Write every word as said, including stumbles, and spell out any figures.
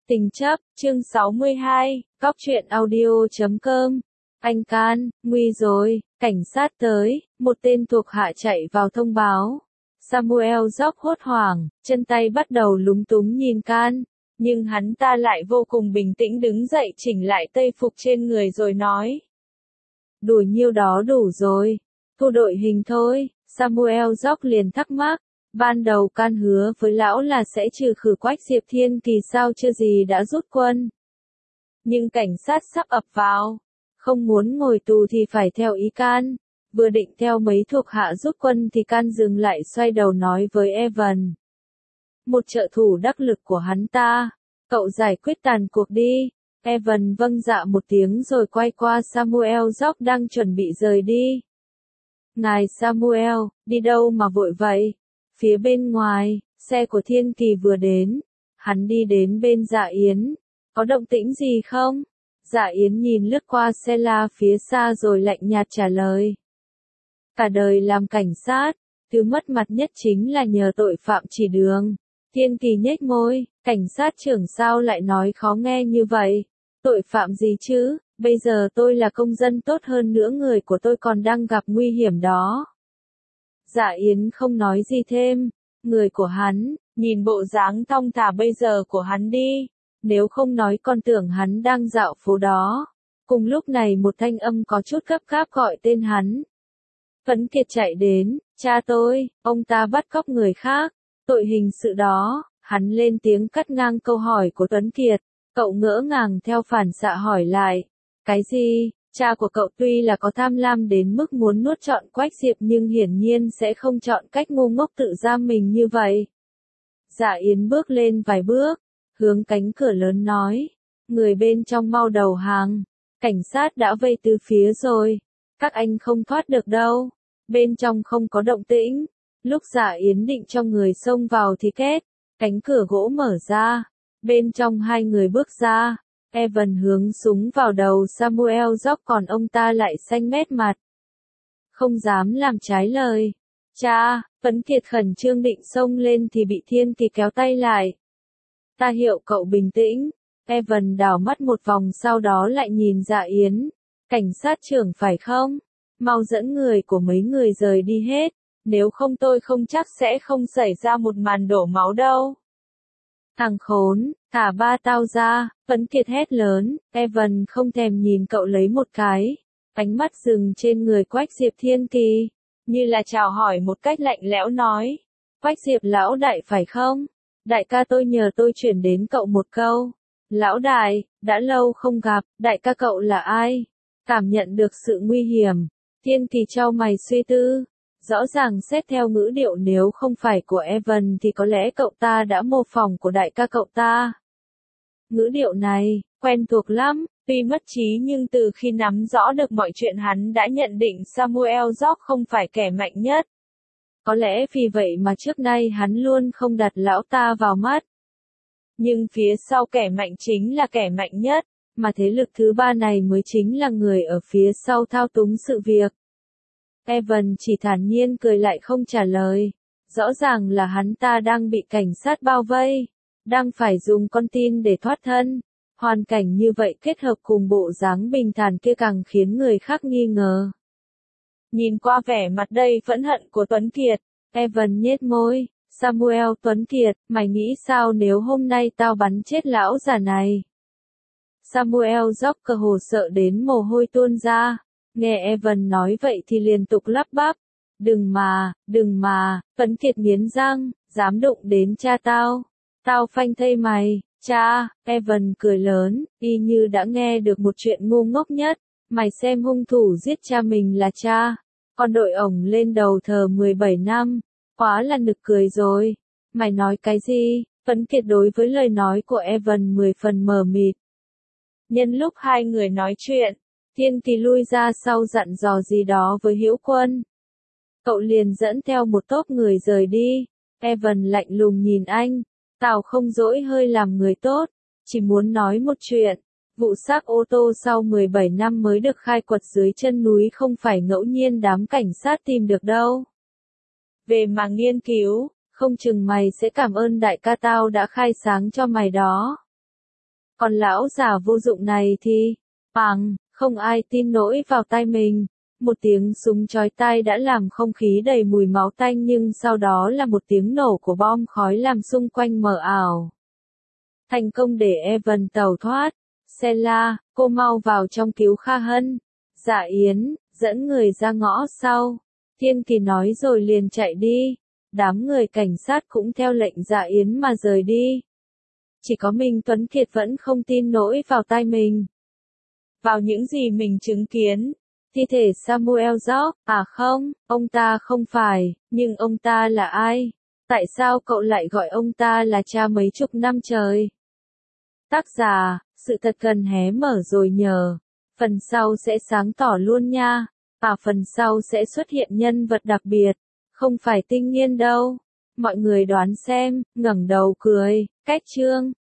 Tình chấp, chương sáu mươi hai, Cóc truyện audio chấm com. Anh Can, nguy rồi, cảnh sát tới, một tên thuộc hạ chạy vào thông báo. Samuel Jock hốt hoảng, chân tay bắt đầu lúng túng nhìn Can, nhưng hắn ta lại vô cùng bình tĩnh đứng dậy chỉnh lại tây phục trên người rồi nói. Đủ nhiêu đó đủ rồi, thu đội hình thôi. Samuel Jock liền thắc mắc. Ban đầu Can hứa với lão là sẽ trừ khử Quách Diệp Thiên Kỳ sao chưa gì đã rút quân. Nhưng cảnh sát sắp ập vào, không muốn ngồi tù thì phải theo ý Can. Vừa định theo mấy thuộc hạ rút quân thì Can dừng lại xoay đầu nói với Evan. Một trợ thủ đắc lực của hắn ta, cậu giải quyết tàn cuộc đi. Evan vâng dạ một tiếng rồi quay qua Samuel Jock đang chuẩn bị rời đi. Ngài Samuel, đi đâu mà vội vậy? Phía bên ngoài, xe của Thiên Kỳ vừa đến. Hắn đi đến bên Dạ Yến. Có động tĩnh gì không? Dạ Yến nhìn lướt qua xe la phía xa rồi lạnh nhạt trả lời. Cả đời làm cảnh sát, thứ mất mặt nhất chính là nhờ tội phạm chỉ đường. Thiên Kỳ nhếch môi, cảnh sát trưởng sao lại nói khó nghe như vậy? Tội phạm gì chứ? Bây giờ tôi là công dân tốt hơn nữa, người của tôi còn đang gặp nguy hiểm đó. Dạ Yến không nói gì thêm. Người của hắn, nhìn bộ dáng thong thả bây giờ của hắn đi. Nếu không nói con tưởng hắn đang dạo phố đó. Cùng lúc này một thanh âm có chút gấp gáp gọi tên hắn. Tuấn Kiệt chạy đến, cha tôi, ông ta bắt cóc người khác. Tội hình sự đó, hắn lên tiếng cắt ngang câu hỏi của Tuấn Kiệt. Cậu ngỡ ngàng theo phản xạ hỏi lại. Cái gì? Cha của cậu tuy là có tham lam đến mức muốn nuốt trọn Quách Diệp nhưng hiển nhiên sẽ không chọn cách ngu ngốc tự giam mình như vậy. Dạ Yến bước lên vài bước, hướng cánh cửa lớn nói. Người bên trong mau đầu hàng. Cảnh sát đã vây từ phía rồi. Các anh không thoát được đâu. Bên trong không có động tĩnh. Lúc Dạ Yến định cho người xông vào thì két. Cánh cửa gỗ mở ra. Bên trong hai người bước ra. Evan hướng súng vào đầu Samuel Jock còn ông ta lại xanh mét mặt. Không dám làm trái lời. Cha, Tuấn Kiệt khẩn trương định xông lên thì bị Thiên Kỳ kéo tay lại. Ta hiệu cậu bình tĩnh. Evan đảo mắt một vòng sau đó lại nhìn Dạ Yến. Cảnh sát trưởng phải không? Mau dẫn người của mấy người rời đi hết. Nếu không tôi không chắc sẽ không xảy ra một màn đổ máu đâu. Thằng khốn, thả ba tao ra, Tuấn Kiệt hét lớn. Evan không thèm nhìn cậu lấy một cái. Ánh mắt dừng trên người Quách Diệp Thiên Kỳ. Như là chào hỏi một cách lạnh lẽo nói. Quách Diệp lão đại phải không? Đại ca tôi nhờ tôi chuyển đến cậu một câu. Lão đại, đã lâu không gặp, đại ca cậu là ai? Cảm nhận được sự nguy hiểm. Thiên Kỳ chau mày suy tư. Rõ ràng xét theo ngữ điệu nếu không phải của Evan thì có lẽ cậu ta đã mô phỏng của đại ca cậu ta. Ngữ điệu này, quen thuộc lắm, tuy mất trí nhưng từ khi nắm rõ được mọi chuyện hắn đã nhận định Samuel Jock không phải kẻ mạnh nhất. Có lẽ vì vậy mà trước nay hắn luôn không đặt lão ta vào mắt. Nhưng phía sau kẻ mạnh chính là kẻ mạnh nhất, mà thế lực thứ ba này mới chính là người ở phía sau thao túng sự việc. Evan chỉ thản nhiên cười lại không trả lời. Rõ ràng là hắn ta đang bị cảnh sát bao vây. Đang phải dùng con tin để thoát thân. Hoàn cảnh như vậy kết hợp cùng bộ dáng bình thản kia càng khiến người khác nghi ngờ. Nhìn qua vẻ mặt đầy phẫn hận của Tuấn Kiệt, Evan nhếch môi. Samuel Tuấn Kiệt, mày nghĩ sao nếu hôm nay tao bắn chết lão già này? Samuel Jock cơ hồ sợ đến mồ hôi tuôn ra. Nghe Evan nói vậy thì liên tục lắp bắp. Đừng mà, đừng mà, Tuấn Kiệt nghiến răng, dám đụng đến cha tao. Tao phanh thây mày, cha. Evan cười lớn, y như đã nghe được một chuyện ngu ngốc nhất. Mày xem hung thủ giết cha mình là cha. Còn đội ổng lên đầu thờ mười bảy năm. Quá là nực cười rồi. Mày nói cái gì? Tuấn Kiệt đối với lời nói của Evan mười phần mờ mịt. Nhân lúc hai người nói chuyện, Thiên Kỳ lui ra sau dặn dò gì đó với Hữu Quân. Cậu liền dẫn theo một tốp người rời đi. Evan lạnh lùng nhìn anh. Tao không dỗi hơi làm người tốt. Chỉ muốn nói một chuyện. Vụ xác ô tô sau mười bảy năm mới được khai quật dưới chân núi không phải ngẫu nhiên đám cảnh sát tìm được đâu. Về mà nghiên cứu, không chừng mày sẽ cảm ơn đại ca tao đã khai sáng cho mày đó. Còn lão già vô dụng này thì, bằng, không ai tin nổi vào tai mình. Một tiếng súng chói tai đã làm không khí đầy mùi máu tanh nhưng sau đó là một tiếng nổ của bom khói làm xung quanh mờ ảo. Thành công để Evan tẩu thoát. Sela, cô mau vào trong cứu Kha Hân. Dạ Yến, dẫn người ra ngõ sau. Thiên Kỳ nói rồi liền chạy đi. Đám người cảnh sát cũng theo lệnh Dạ Yến mà rời đi. Chỉ có Minh Tuấn Kiệt vẫn không tin nổi vào tai mình. Vào những gì mình chứng kiến. Thi thể Samuel Jock, à không, ông ta không phải, nhưng ông ta là ai? Tại sao cậu lại gọi ông ta là cha mấy chục năm trời? Tác giả, sự thật cần hé mở rồi nhờ. Phần sau sẽ sáng tỏ luôn nha. À phần sau sẽ xuất hiện nhân vật đặc biệt. Không phải Tinh Nghiên đâu. Mọi người đoán xem, ngẩng đầu cười, cách chương.